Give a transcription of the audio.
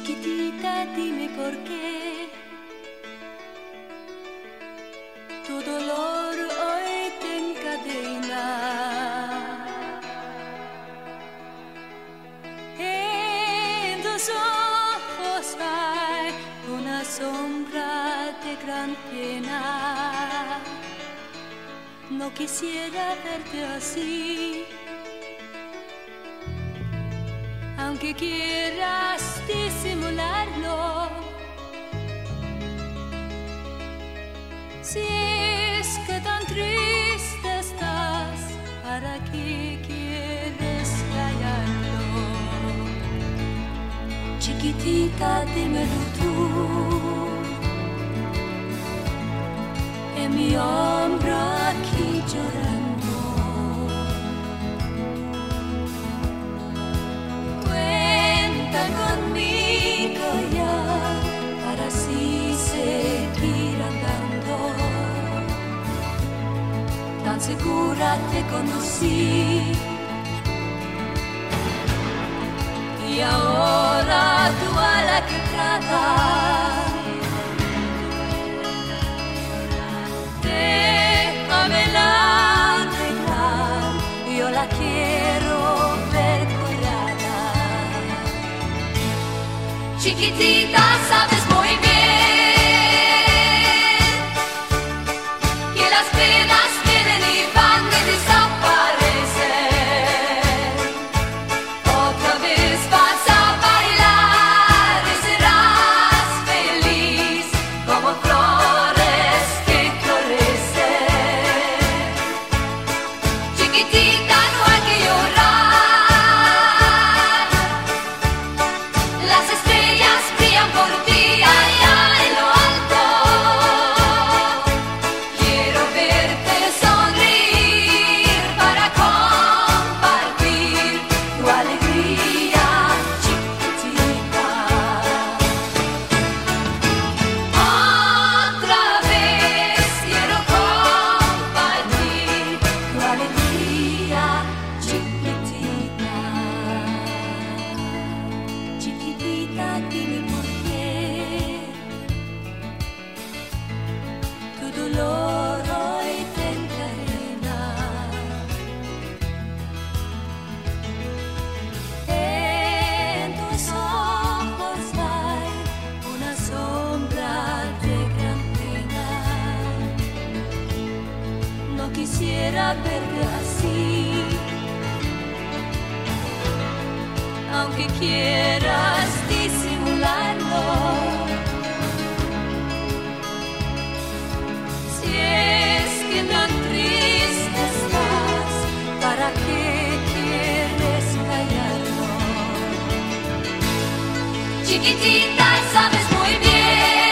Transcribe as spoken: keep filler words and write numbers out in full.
Chiquitita, dime por qué tu dolor hoy te encadena. En tus ojos hay una sombra de gran pena. No quisiera verte así, aunque quieras disimularlo. Si es que tan triste estás, ¿para qué quieres callarlo? Chiquitita, dímelo tú, en mi hombro aquí llorando. Cuenta conmigo ya para así seguir andando. Tan segura te conocí y ahora tú a la que tratas. Déjamela arreglar, yo la quiero ver curada. Chiquitita, sabes muy bien que las penas vienen y van y desaparecen. Otra vez vas a bailar y serás feliz como flores que florecen. Chiquitita, no hay que llorar, las estrellas brillan por ti allá en lo alto. Quiero verte sonreír para compartir tu alegría, chiquitita. Otra vez quiero compartir tu alegría, chiquitita. Chiquitita, dime por qué tu dolor hoy te encadena. En tus ojos hay una sombra de gran pena. No quisiera verte así, aunque quieras disimularlo. Si es que tan triste estás, ¿para qué quieres callarlo? Chiquitita, sabes muy bien